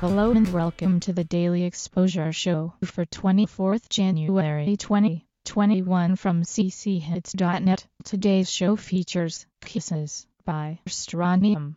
Hello and welcome to the Daily Exposure Show for 24th January 2021 from cchits.net. Today's show features Kisses by Strontium.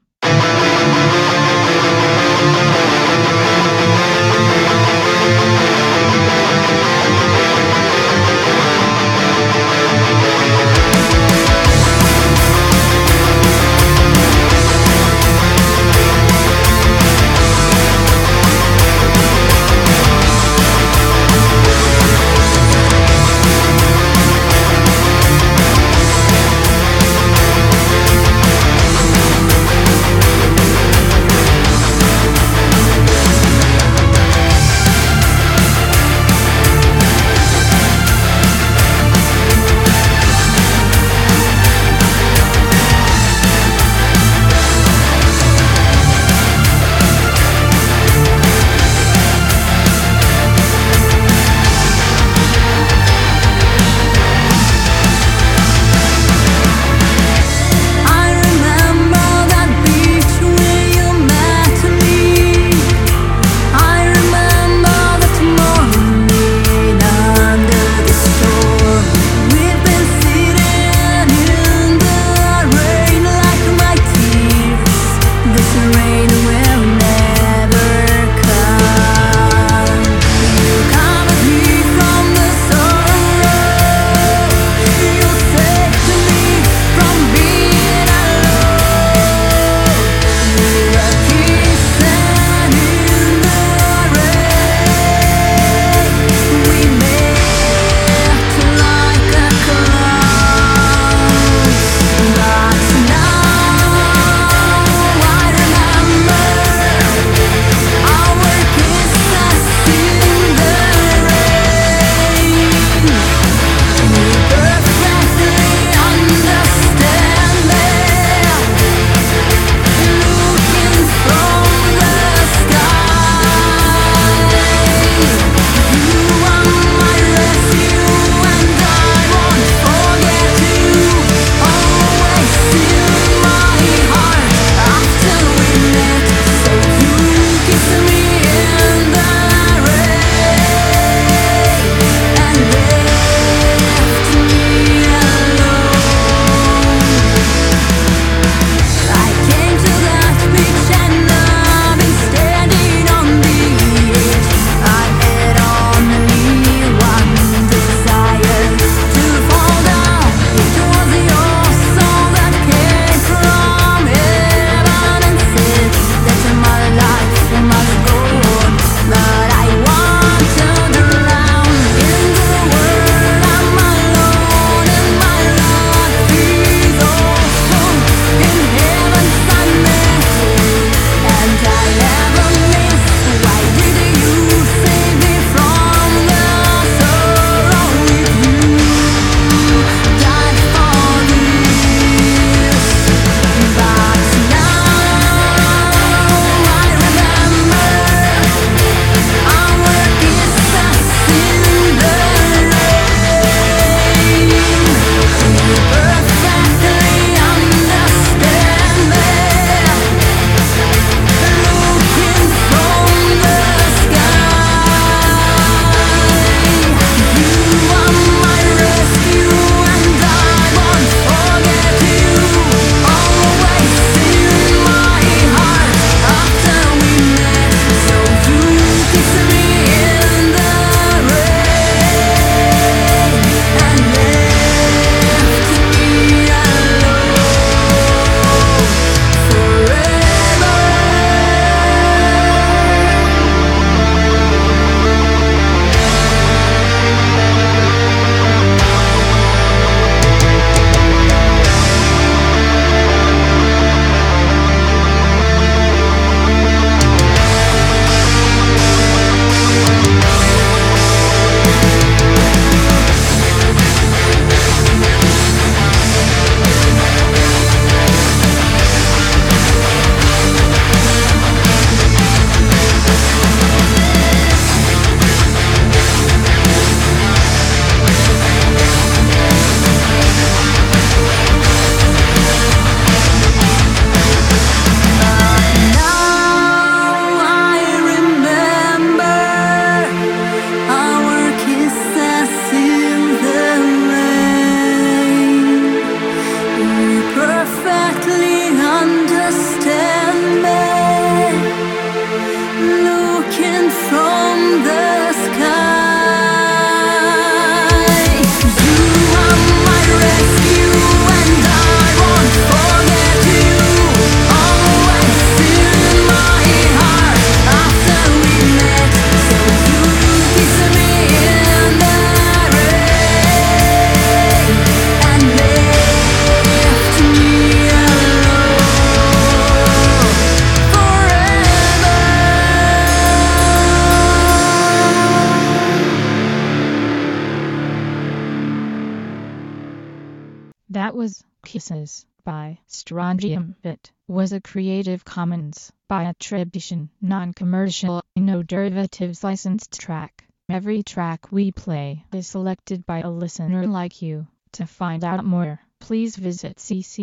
That was Kisses by Strontium. It was a Creative Commons by attribution, non-commercial, no derivatives licensed track. Every track we play is selected by a listener like you. To find out more, please visit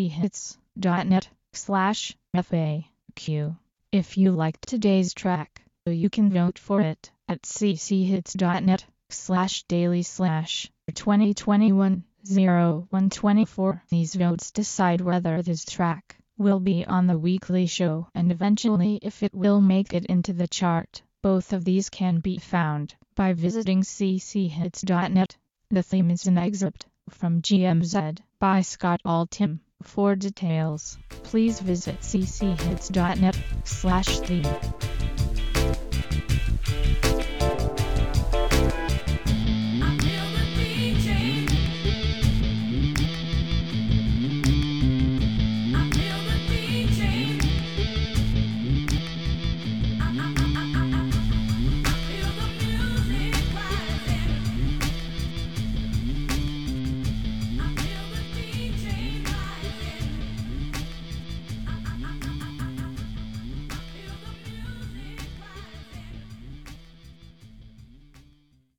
cchits.net/FAQ. If you liked today's track, you can vote for it at cchits.net/daily/2021-0124. These votes decide whether this track will be on the weekly show and eventually if it will make it into the chart. Both of these can be found by visiting cchits.net. The theme is an excerpt from GMZ by Scott Altham. For details, please visit cchits.net/theme.